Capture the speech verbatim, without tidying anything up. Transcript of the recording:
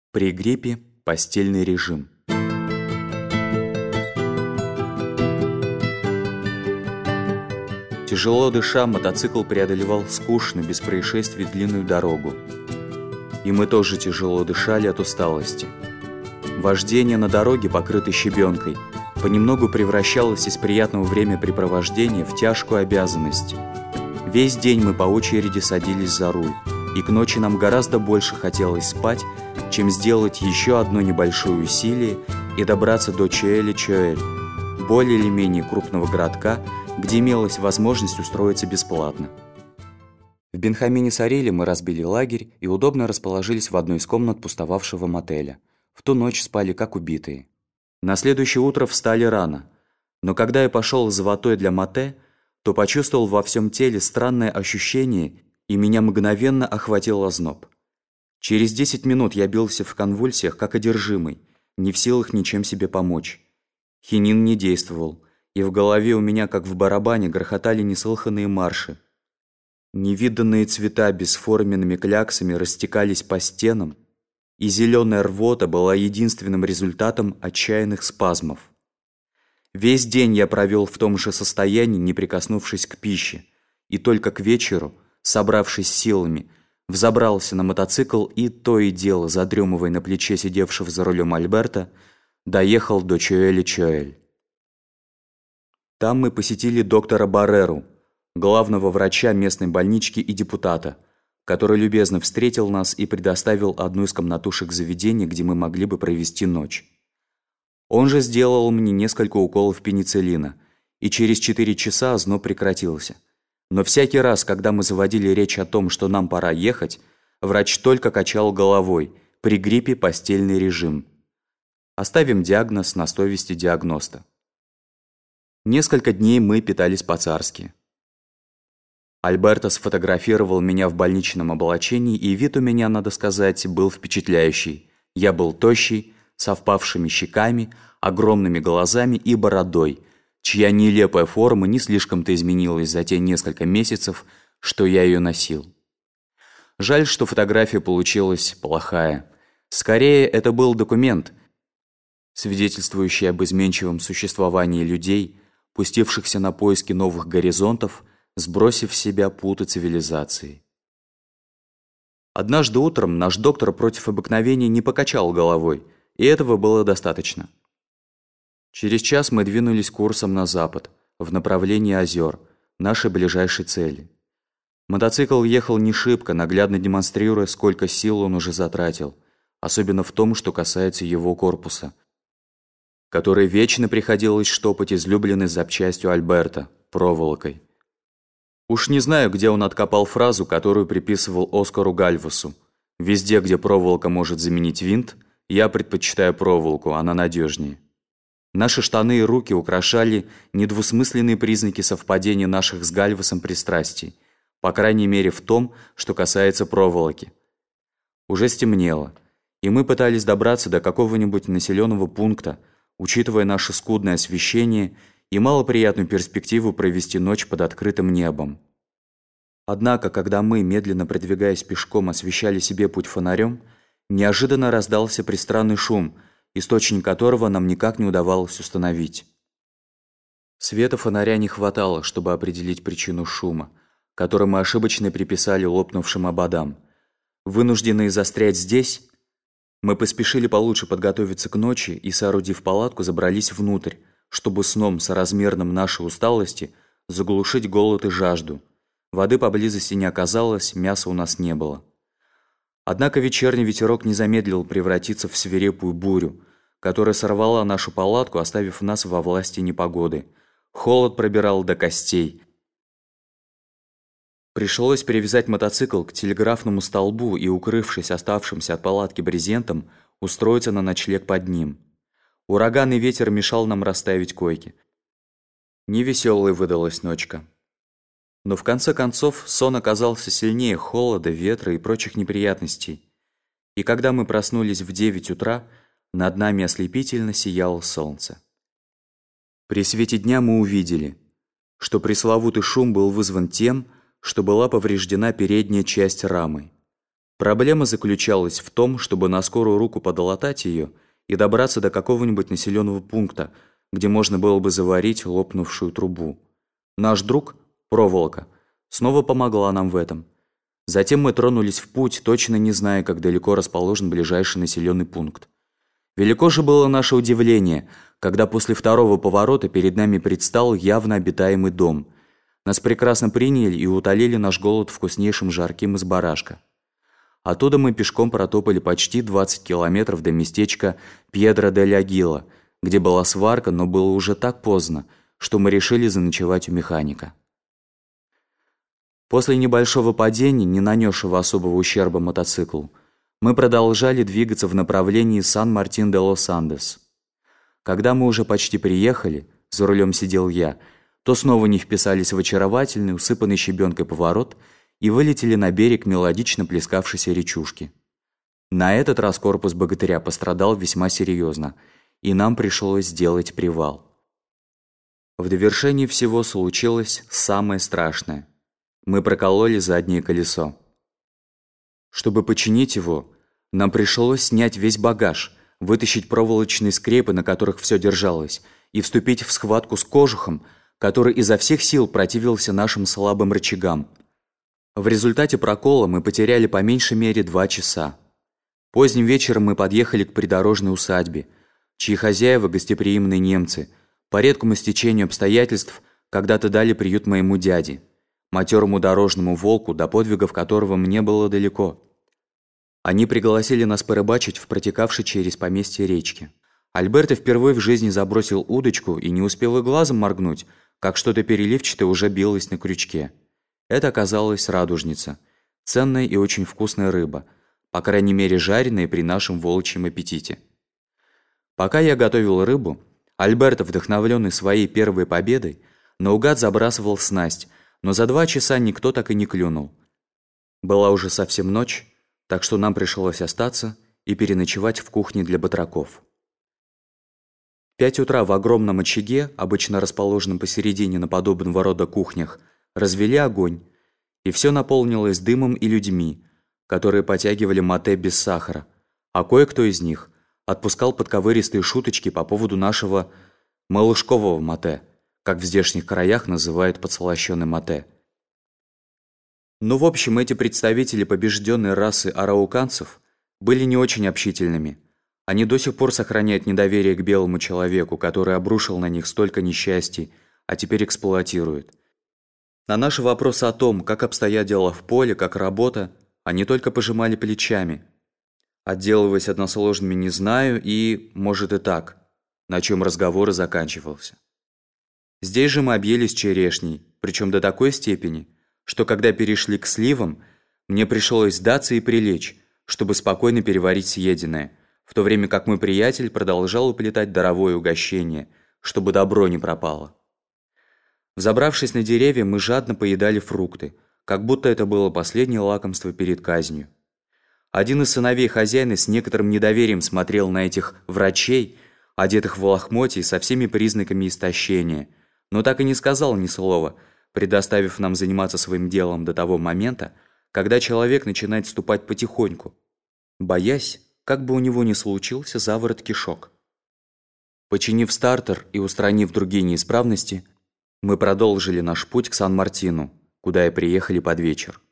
При гриппе постельный режим. Тяжело дыша, мотоцикл преодолевал скучно, без происшествий, длинную дорогу. И мы тоже тяжело дышали от усталости. Вождение на дороге, покрытой щебенкой, понемногу превращалось из приятного времяпрепровождения в тяжкую обязанность. Весь день мы по очереди садились за руль, и к ночи нам гораздо больше хотелось спать, чем сделать еще одно небольшое усилие и добраться до Чоэля-Чоэль, более или менее крупного городка, где имелась возможность устроиться бесплатно. В Бенхамине-Сареле мы разбили лагерь и удобно расположились в одной из комнат пустовавшего мотеля. В ту ночь спали как убитые. На следующее утро встали рано, но когда я пошел за ватой для мате, то почувствовал во всем теле странное ощущение, и меня мгновенно охватил озноб. Через десять минут я бился в конвульсиях, как одержимый, не в силах ничем себе помочь. Хинин не действовал, и в голове у меня, как в барабане, грохотали неслыханные марши. Невиданные цвета бесформенными кляксами растекались по стенам, и зеленая рвота была единственным результатом отчаянных спазмов. Весь день я провел в том же состоянии, не прикоснувшись к пище, и только к вечеру, собравшись силами, взобрался на мотоцикл и, то и дело задремывая на плече сидевшего за рулем Альберта, доехал до Чоэля-Чоэль. Там мы посетили доктора Барреру, главного врача местной больнички и депутата, который любезно встретил нас и предоставил одну из комнатушек заведения, где мы могли бы провести ночь. Он же сделал мне несколько уколов пенициллина, и через четыре часа озноб прекратился. Но всякий раз, когда мы заводили речь о том, что нам пора ехать, врач только качал головой: при гриппе постельный режим. Оставим диагноз на совести диагноста. Несколько дней мы питались по-царски. Альберто сфотографировал меня в больничном облачении, и вид у меня, надо сказать, был впечатляющий. Я был тощий, со впавшими щеками, огромными глазами и бородой, чья нелепая форма не слишком-то изменилась за те несколько месяцев, что я ее носил. Жаль, что фотография получилась плохая. Скорее, это был документ, свидетельствующий об изменчивом существовании людей, пустившихся на поиски новых горизонтов, сбросив в себя путы цивилизации. Однажды утром наш доктор против обыкновения не покачал головой, и этого было достаточно. Через час мы двинулись курсом на запад, в направлении озер, нашей ближайшей цели. Мотоцикл ехал не шибко, наглядно демонстрируя, сколько сил он уже затратил, особенно в том, что касается его корпуса, который вечно приходилось штопать излюбленной запчастью Альберта – проволокой. Уж не знаю, где он откопал фразу, которую приписывал Оскару Гальвасу: «Везде, где проволока может заменить винт, я предпочитаю проволоку, она надежнее». Наши штаны и руки украшали недвусмысленные признаки совпадения наших с Гальвасом пристрастий, по крайней мере в том, что касается проволоки. Уже стемнело, и мы пытались добраться до какого-нибудь населенного пункта, учитывая наше скудное освещение и малоприятную перспективу провести ночь под открытым небом. Однако, когда мы, медленно продвигаясь пешком, освещали себе путь фонарем, неожиданно раздался пристранный шум, источник которого нам никак не удавалось установить. Света фонаря не хватало, чтобы определить причину шума, который мы ошибочно приписали лопнувшим ободам. Вынужденные застрять здесь, мы поспешили получше подготовиться к ночи и, соорудив палатку, забрались внутрь, чтобы сном, соразмерным нашей усталости, заглушить голод и жажду. Воды поблизости не оказалось, мяса у нас не было. Однако вечерний ветерок не замедлил превратиться в свирепую бурю, которая сорвала нашу палатку, оставив нас во власти непогоды. Холод пробирал до костей. Пришлось привязать мотоцикл к телеграфному столбу и, укрывшись оставшимся от палатки брезентом, устроиться на ночлег под ним. Ураганный ветер мешал нам расставить койки. Невеселой выдалась ночка. Но в конце концов сон оказался сильнее холода, ветра и прочих неприятностей. И когда мы проснулись в девять утра, над нами ослепительно сияло солнце. При свете дня мы увидели, что пресловутый шум был вызван тем, что была повреждена передняя часть рамы. Проблема заключалась в том, чтобы на скорую руку подолатать ее и добраться до какого-нибудь населенного пункта, где можно было бы заварить лопнувшую трубу. Наш друг, проволока, снова помогла нам в этом. Затем мы тронулись в путь, точно не зная, как далеко расположен ближайший населенный пункт. Велико же было наше удивление, когда после второго поворота перед нами предстал явно обитаемый дом. Нас прекрасно приняли и утолили наш голод вкуснейшим жарким из барашка. Оттуда мы пешком протопали почти двадцать километров до местечка Пьедра-дель-Агила, где была сварка, но было уже так поздно, что мы решили заночевать у механика. После небольшого падения, не нанесшего особого ущерба мотоциклу, мы продолжали двигаться в направлении Сан-Мартин-де-Лос-Андес. Когда мы уже почти приехали, за рулем сидел я, то снова не вписались в очаровательный, усыпанный щебенкой поворот и вылетели на берег мелодично плескавшейся речушки. На этот раз корпус богатыря пострадал весьма серьезно, и нам пришлось сделать привал. В довершении всего случилось самое страшное. Мы прокололи заднее колесо. Чтобы починить его, нам пришлось снять весь багаж, вытащить проволочные скрепы, на которых все держалось, и вступить в схватку с кожухом, который изо всех сил противился нашим слабым рычагам. В результате прокола мы потеряли по меньшей мере два часа. Поздним вечером мы подъехали к придорожной усадьбе, чьи хозяева, гостеприимные немцы, по редкому стечению обстоятельств когда-то дали приют моему дяде, матерому дорожному волку, до подвигов которого мне было далеко. Они пригласили нас порыбачить в протекавшей через поместье речке. Альберто впервые в жизни забросил удочку и не успел и глазом моргнуть, как что-то переливчатое уже билось на крючке. Это оказалась радужница, ценная и очень вкусная рыба, по крайней мере жареная при нашем волчьем аппетите. Пока я готовил рыбу, Альберто, вдохновленный своей первой победой, наугад забрасывал снасть, но за два часа никто так и не клюнул. Была уже совсем ночь, так что нам пришлось остаться и переночевать в кухне для батраков. В пять утра в огромном очаге, обычно расположенном посередине на подобного рода кухнях, развели огонь, и все наполнилось дымом и людьми, которые потягивали мате без сахара, а кое-кто из них отпускал подковыристые шуточки по поводу нашего малышкового мате, как в здешних краях называют подслащённый мате. Но в общем эти представители побежденной расы арауканцев были не очень общительными. Они до сих пор сохраняют недоверие к белому человеку, который обрушил на них столько несчастий, а теперь эксплуатирует. На наши вопросы о том, как обстоят дела в поле, как работа, они только пожимали плечами, отделываясь односложными «не знаю» и «может и так», на чем разговор и заканчивался. Здесь же мы объелись черешней, причем до такой степени, что когда перешли к сливам, мне пришлось сдаться и прилечь, чтобы спокойно переварить съеденное, в то время как мой приятель продолжал уплетать даровое угощение, чтобы добро не пропало. Взобравшись на деревья, мы жадно поедали фрукты, как будто это было последнее лакомство перед казнью. Один из сыновей хозяина с некоторым недоверием смотрел на этих врачей, одетых в лохмотья со всеми признаками истощения, но так и не сказал ни слова, предоставив нам заниматься своим делом до того момента, когда человек начинает ступать потихоньку, боясь, как бы у него не случился заворот кишок. Починив стартер и устранив другие неисправности, мы продолжили наш путь к Сан-Мартину, куда и приехали под вечер.